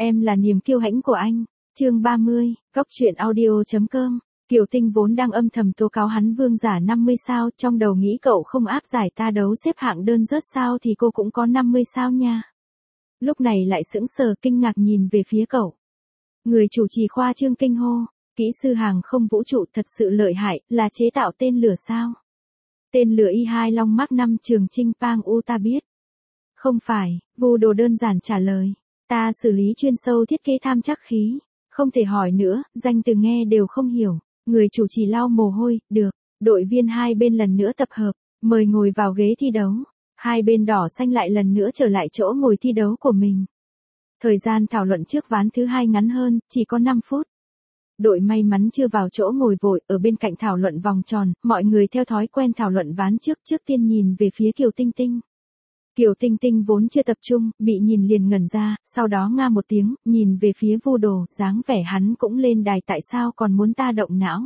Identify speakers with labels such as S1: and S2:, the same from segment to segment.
S1: Em là niềm kiêu hãnh của anh. Chương 30, Cóc truyện audio.com. Kiều Tinh vốn đang âm thầm tố cáo hắn vương giả 50 sao, trong đầu nghĩ cậu không áp giải ta đấu xếp hạng đơn rớt sao thì cô cũng có 50 sao nha. Lúc này lại sững sờ kinh ngạc nhìn về phía cậu. Người chủ trì khoa trương kinh hô, kỹ sư hàng không vũ trụ thật sự lợi hại, là chế tạo tên lửa sao? Tên lửa Y2 Long Mark 5 Trường Chinh Pang U ta biết. Không phải, Vu Đồ đơn giản trả lời. Ta xử lý chuyên sâu thiết kế tham chắc khí. Không thể hỏi nữa, danh từ nghe đều không hiểu. Người chủ trì lau mồ hôi, được. Đội viên hai bên lần nữa tập hợp, mời ngồi vào ghế thi đấu. Hai bên đỏ xanh lại lần nữa trở lại chỗ ngồi thi đấu của mình. Thời gian thảo luận trước ván thứ hai ngắn hơn, chỉ có 5 phút. Đội may mắn chưa vào chỗ ngồi vội, ở bên cạnh thảo luận vòng tròn, mọi người theo thói quen thảo luận ván trước tiên nhìn về phía Kiều Tinh Tinh. Kiều Tinh Tinh vốn chưa tập trung, bị nhìn liền ngẩn ra, sau đó nga một tiếng, nhìn về phía Vu Đồ, dáng vẻ hắn cũng lên đài tại sao còn muốn ta động não.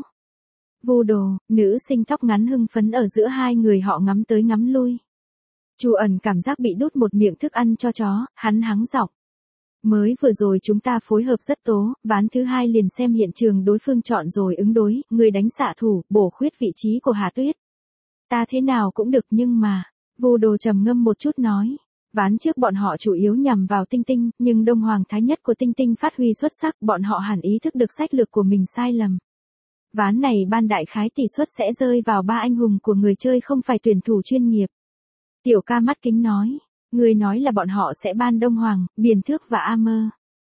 S1: Vu Đồ, nữ sinh tóc ngắn hưng phấn ở giữa hai người họ ngắm tới ngắm lui. Chu ẩn cảm giác bị đút một miệng thức ăn cho chó, hắn hắng giọng. Mới vừa rồi chúng ta phối hợp rất tố, ván thứ hai liền xem hiện trường đối phương chọn rồi ứng đối, người đánh xạ thủ, bổ khuyết vị trí của Hà Tuyết. Ta thế nào cũng được nhưng mà, Vu Đồ trầm ngâm một chút nói, ván trước bọn họ chủ yếu nhằm vào Tinh Tinh, nhưng Đông Hoàng Thái Nhất của Tinh Tinh phát huy xuất sắc, bọn họ hẳn ý thức được sách lược của mình sai lầm. Ván này ban đại khái tỷ suất sẽ rơi vào ba anh hùng của người chơi không phải tuyển thủ chuyên nghiệp. Tiểu ca mắt kính nói. Người nói là bọn họ sẽ ban Đông Hoàng, Biền Thước và A Mơ.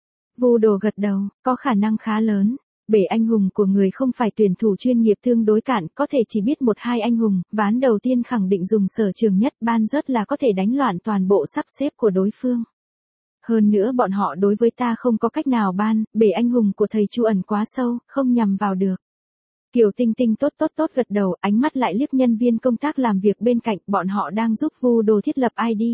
S1: Vu Đồ gật đầu, có khả năng khá lớn. Bể anh hùng của người không phải tuyển thủ chuyên nghiệp tương đối cạn, có thể chỉ biết một hai anh hùng, ván đầu tiên khẳng định dùng sở trường nhất ban rớt là có thể đánh loạn toàn bộ sắp xếp của đối phương. Hơn nữa bọn họ đối với ta không có cách nào ban, bể anh hùng của thầy Chu ẩn quá sâu, không nhằm vào được. Kiều Tinh Tinh tốt gật đầu, ánh mắt lại liếc nhân viên công tác làm việc bên cạnh, bọn họ đang giúp Vu Đồ thiết lập ID.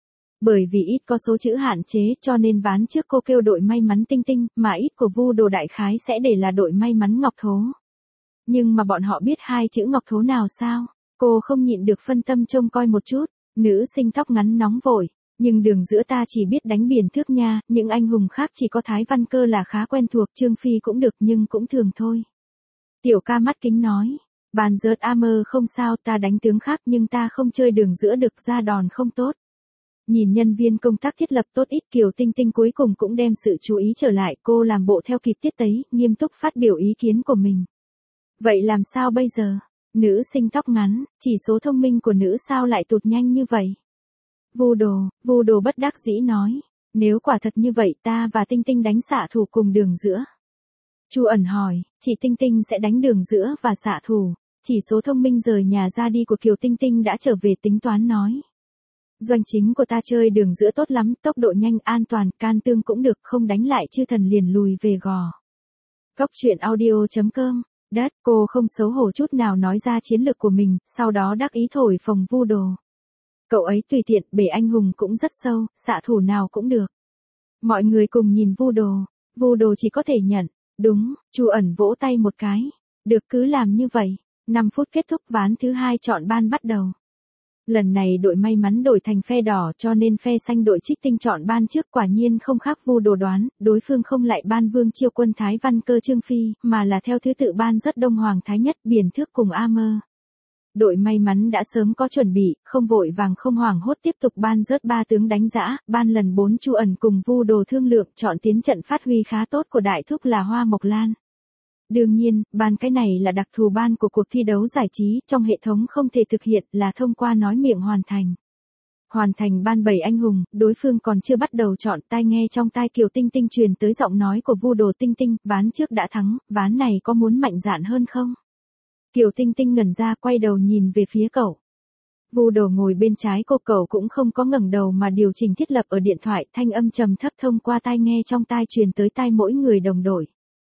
S1: Bởi vì ít có số chữ hạn chế cho nên ván trước cô kêu đội may mắn Tinh Tinh, mà ít của Vu Đồ đại khái sẽ để là đội may mắn Ngọc Thố. Nhưng mà bọn họ biết hai chữ Ngọc Thố nào sao? Cô không nhịn được phân tâm trông coi một chút, nữ sinh tóc ngắn nóng vội, nhưng đường giữa ta chỉ biết đánh Biền Thước nha, những anh hùng khác chỉ có Thái Văn Cơ là khá quen thuộc, Trương Phi cũng được nhưng cũng thường thôi. Tiểu ca mắt kính nói, bàn rớt A Mơ không sao, ta đánh tướng khác nhưng ta không chơi đường giữa được, ra đòn không tốt. Nhìn nhân viên công tác thiết lập tốt ít, Kiều Tinh Tinh cuối cùng cũng đem sự chú ý trở lại, cô làm bộ theo kịp tiết tấu, nghiêm túc phát biểu ý kiến của mình. Vậy làm sao bây giờ? Nữ sinh tóc ngắn, chỉ số thông minh của nữ sao lại tụt nhanh như vậy? Vu Đồ bất đắc dĩ nói, nếu quả thật như vậy ta và Tinh Tinh đánh xạ thủ cùng đường giữa. Chu ẩn hỏi, chỉ Tinh Tinh sẽ đánh đường giữa và xạ thủ, chỉ số thông minh rời nhà ra đi của Kiều Tinh Tinh đã trở về tính toán nói. Doanh chính của ta chơi đường giữa tốt lắm, tốc độ nhanh, an toàn, can tương cũng được, không đánh lại chư thần liền lùi về gò. Cóc truyện audio.com. Đất, cô không xấu hổ chút nào nói ra chiến lược của mình, sau đó đắc ý thổi phồng Vu Đồ. Cậu ấy tùy tiện, bể anh hùng cũng rất sâu, xạ thủ nào cũng được. Mọi người cùng nhìn Vu Đồ chỉ có thể nhận, đúng, Chu ẩn vỗ tay một cái. Được cứ làm như vậy, 5 phút kết thúc ván thứ hai chọn ban bắt đầu. Lần này đội may mắn đổi thành phe đỏ cho nên phe xanh đội Trích Tinh chọn ban trước, quả nhiên không khác Vu Đồ đoán, đối phương không lại ban Vương Chiêu Quân Thái Văn Cơ Trương Phi, mà là theo thứ tự ban rất Đông Hoàng Thái Nhất, Biền Thước cùng A Mơ. Đội may mắn đã sớm có chuẩn bị, không vội vàng không hoảng hốt tiếp tục ban rớt 3 tướng đánh dã, ban lần 4 Chu ẩn cùng Vu Đồ thương lượng chọn tiến trận phát huy khá tốt của đại thúc là Hoa Mộc Lan. Đương nhiên, ban cái này là đặc thù ban của cuộc thi đấu giải trí, trong hệ thống không thể thực hiện, là thông qua nói miệng hoàn thành. Hoàn thành ban 7 anh hùng, đối phương còn chưa bắt đầu chọn, tai nghe trong tai Kiều Tinh Tinh truyền tới giọng nói của Vu Đồ. Tinh Tinh, ván trước đã thắng, ván này có muốn mạnh dạn hơn không? Kiều Tinh Tinh ngẩn ra quay đầu nhìn về phía cậu. Vu Đồ ngồi bên trái cô, cậu cũng không có ngẩng đầu mà điều chỉnh thiết lập ở điện thoại, thanh âm trầm thấp thông qua tai nghe trong tai truyền tới tai mỗi người đồng đội.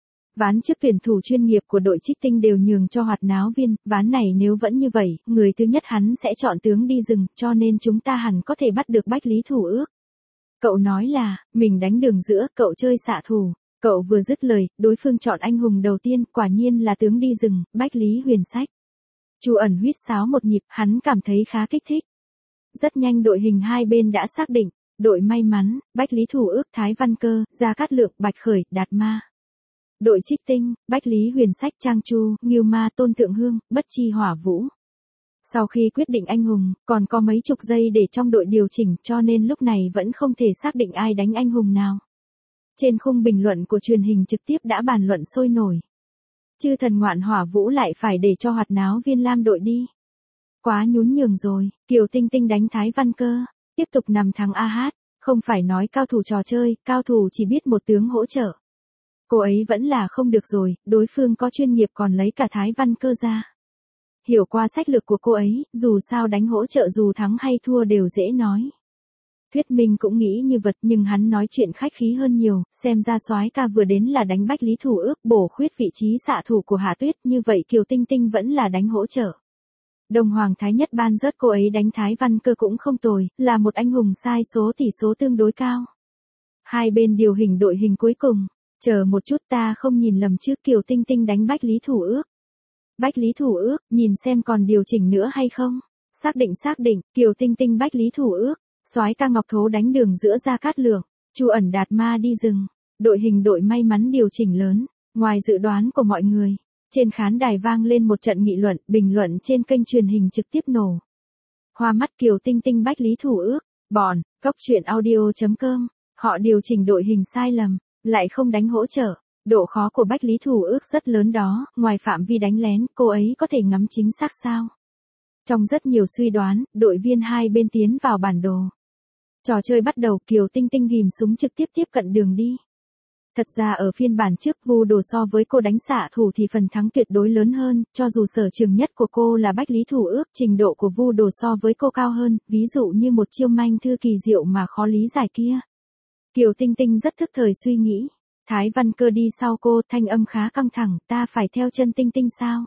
S1: Ván trước tuyển thủ chuyên nghiệp của đội Trích Tinh đều nhường cho Hoạt Náo Viên, ván này nếu vẫn như vậy, người thứ nhất hắn sẽ chọn tướng đi rừng, cho nên chúng ta hẳn có thể bắt được Bách Lý Thủ Ước. Cậu nói là, mình đánh đường giữa, cậu chơi xạ thủ. Cậu vừa dứt lời, đối phương chọn anh hùng đầu tiên, quả nhiên là tướng đi rừng, Bách Lý Huyền Sách. Chu ẩn huýt sáo một nhịp, hắn cảm thấy khá kích thích. Rất nhanh đội hình hai bên đã xác định, Đội may mắn, Bách Lý Thủ Ước, Thái Văn Cơ, Gia Cát Lượng, Bạch Khởi, Đạt Ma. Đội trích tinh, Bách Lý Huyền Sách, Trang Chu, Ngưu Ma, Tôn Thượng Hương, Bất Chi Hỏa Vũ. Sau khi quyết định anh hùng, còn có mấy chục giây để trong đội điều chỉnh, cho nên lúc này vẫn không thể xác định ai đánh anh hùng nào. Trên khung bình luận của truyền hình trực tiếp đã bàn luận sôi nổi. Chư thần ngoạn hỏa vũ lại phải để cho hoạt náo Viên Lam đội đi. Quá nhún nhường rồi, Kiều Tinh Tinh đánh Thái Văn Cơ, tiếp tục nằm thắng AH, không phải nói cao thủ trò chơi, cao thủ chỉ biết một tướng hỗ trợ. Cô ấy vẫn là không được rồi, đối phương có chuyên nghiệp còn lấy cả Thái Văn Cơ ra. Hiểu qua sách lược của cô ấy, dù sao đánh hỗ trợ dù thắng hay thua đều dễ nói. Thuyết Minh cũng nghĩ như vật nhưng hắn nói chuyện khách khí hơn nhiều, xem ra soái ca vừa đến là đánh Bách Lý Thủ Ước bổ khuyết vị trí xạ thủ của Hạ Tuyết, như vậy Kiều Tinh Tinh vẫn là đánh hỗ trợ. Đông Hoàng Thái Nhất ban rớt cô ấy đánh Thái Văn Cơ cũng không tồi, là một anh hùng sai số tỷ số tương đối cao. Hai bên điều hình đội hình cuối cùng, chờ một chút ta không nhìn lầm chứ, Kiều Tinh Tinh đánh Bách Lý Thủ Ước. Bách Lý Thủ Ước, nhìn xem còn điều chỉnh nữa hay không? Xác định, Kiều Tinh Tinh Bách Lý Thủ Ước, soái ca Ngọc Thố đánh đường giữa Gia Cát Lượng, Chu Ẩn Đạt Ma đi rừng, đội hình đội may mắn điều chỉnh lớn, ngoài dự đoán của mọi người. Trên khán đài vang lên một trận nghị luận, bình luận trên kênh truyền hình trực tiếp nổ. Hoa mắt Kiều Tinh Tinh Bách Lý Thủ Ước, bọn, cóc truyện audio.com, họ điều chỉnh đội hình sai lầm, lại không đánh hỗ trợ. Độ khó của Bách Lý Thủ Ước rất lớn đó, ngoài phạm vi đánh lén, cô ấy có thể ngắm chính xác sao? Trong rất nhiều suy đoán, đội viên hai bên tiến vào bản đồ. Trò chơi bắt đầu, Kiều Tinh Tinh ghim súng trực tiếp tiếp cận đường đi. Thật ra ở phiên bản trước Vu Đồ so với cô đánh xạ thủ thì phần thắng tuyệt đối lớn hơn, cho dù sở trường nhất của cô là Bách Lý Thủ Ước, trình độ của Vu Đồ so với cô cao hơn, ví dụ như một chiêu manh thư kỳ diệu mà khó lý giải kia. Kiều Tinh Tinh rất thức thời suy nghĩ. Thái Văn Cơ đi sau cô, thanh âm khá căng thẳng, ta phải theo chân Tinh Tinh sao?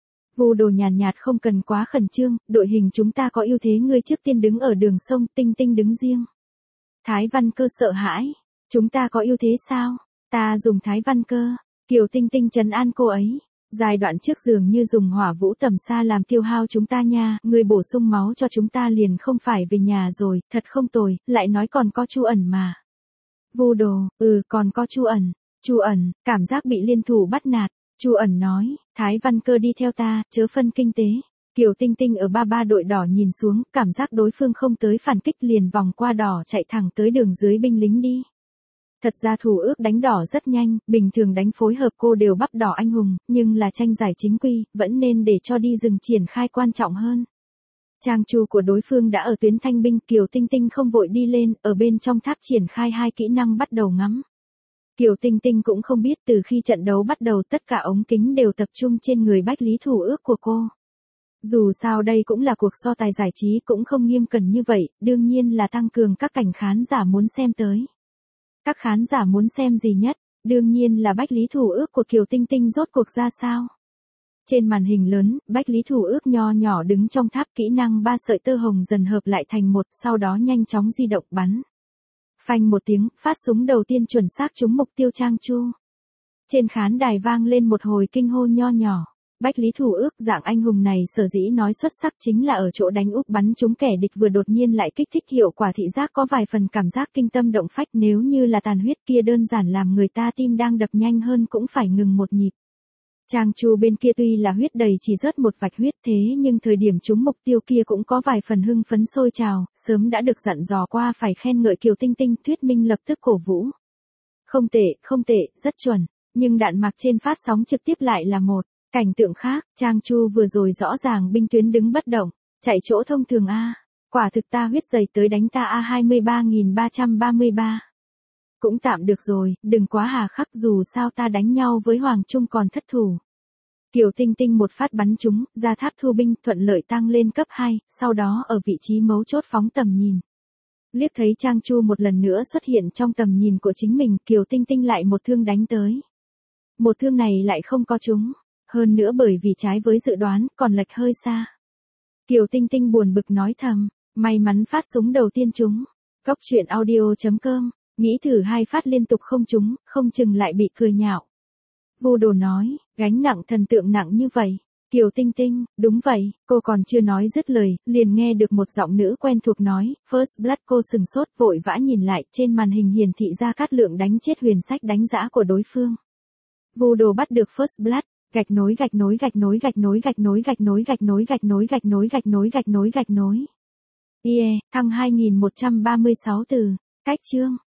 S1: Vu Đồ nhàn nhạt không cần quá khẩn trương, đội hình chúng ta có ưu thế, ngươi trước tiên đứng ở đường sông, Tinh Tinh đứng riêng. Thái Văn Cơ sợ hãi, chúng ta có ưu thế sao? Ta dùng Thái Văn Cơ, Kiều Tinh Tinh trấn an cô ấy. Giai đoạn trước dường như dùng hỏa vũ tầm xa làm tiêu hao chúng ta nha, người bổ sung máu cho chúng ta liền không phải về nhà rồi, thật không tồi, lại nói còn có Chu Ẩn mà. Vu Đồ, còn có Chu Ẩn. Chu Ẩn, cảm giác bị liên thủ bắt nạt. Chu Ẩn nói, Thái Văn Cơ đi theo ta, chớ phân kinh tế. Kiều Tinh Tinh ở ba đội đỏ nhìn xuống, cảm giác đối phương không tới phản kích liền vòng qua đỏ chạy thẳng tới đường dưới binh lính đi. Thật ra Thủ Ước đánh đỏ rất nhanh, bình thường đánh phối hợp cô đều bắp đỏ anh hùng, nhưng là tranh giải chính quy, vẫn nên để cho đi rừng triển khai quan trọng hơn. Trang Chu của đối phương đã ở tuyến thanh binh, Kiều Tinh Tinh không vội đi lên, ở bên trong tháp triển khai hai kỹ năng bắt đầu ngắm. Kiều Tinh Tinh cũng không biết từ khi trận đấu bắt đầu tất cả ống kính đều tập trung trên người Bách Lý Thủ Ước của cô. Dù sao đây cũng là cuộc so tài giải trí cũng không nghiêm cẩn như vậy, đương nhiên là tăng cường các cảnh khán giả muốn xem tới. Các khán giả muốn xem gì nhất, đương nhiên là Bách Lý Thủ Ước của Kiều Tinh Tinh rốt cuộc ra sao. Trên màn hình lớn, Bách Lý Thủ Ước nho nhỏ đứng trong tháp, kỹ năng 3 sợi tơ hồng dần hợp lại thành một, sau đó nhanh chóng di động bắn. Phanh một tiếng, phát súng đầu tiên chuẩn xác trúng mục tiêu Trang Chu. Trên khán đài vang lên một hồi kinh hô nho nhỏ. Bách Lý Thủ Ước dạng anh hùng này sở dĩ nói xuất sắc chính là ở chỗ đánh úp bắn trúng kẻ địch vừa đột nhiên lại kích thích hiệu quả thị giác có vài phần cảm giác kinh tâm động phách, nếu như là tàn huyết kia đơn giản làm người ta tim đang đập nhanh hơn cũng phải ngừng một nhịp. Trang Chu bên kia tuy là huyết đầy chỉ rớt một vạch huyết thế nhưng thời điểm trúng mục tiêu kia cũng có vài phần hưng phấn sôi trào, sớm đã được dặn dò qua phải khen ngợi Kiều Tinh Tinh, Thuyết Minh lập tức cổ vũ. Không tệ, rất chuẩn, nhưng đạn mạc trên phát sóng trực tiếp lại là một cảnh tượng khác. Trang Chu vừa rồi rõ ràng binh tuyến đứng bất động, chạy chỗ thông thường a. Quả thực ta huyết dày tới đánh ta A23.333. Cũng tạm được rồi, đừng quá hà khắc, dù sao ta đánh nhau với Hoàng Trung còn thất thủ. Kiều Tinh Tinh một phát bắn trúng, ra tháp thu binh thuận lợi tăng lên cấp 2, sau đó ở vị trí mấu chốt phóng tầm nhìn. Liếc thấy Trang Chu một lần nữa xuất hiện trong tầm nhìn của chính mình, Kiều Tinh Tinh lại một thương đánh tới. Một thương này lại không có trúng, hơn nữa bởi vì trái với dự đoán, còn lệch hơi xa. Kiều Tinh Tinh buồn bực nói thầm, may mắn phát súng đầu tiên trúng. Cóc truyện audio.com, nghĩ thử 2 phát liên tục không trúng, không chừng lại bị cười nhạo. Vu Đồ nói, gánh nặng thần tượng nặng như vậy, Kiều Tinh Tinh, đúng vậy, cô còn chưa nói dứt lời, liền nghe được một giọng nữ quen thuộc nói, First Blood. Cô sừng sốt vội vã nhìn lại, trên màn hình hiển thị ra Cát Lượng đánh chết Huyền Sách đánh giã của đối phương. Vu Đồ bắt được First Blood, gạch nối gạch nối gạch nối gạch nối gạch nối gạch nối gạch nối gạch nối gạch nối gạch nối gạch nối gạch nối. Yeah, thăng 2136 từ, cách chương.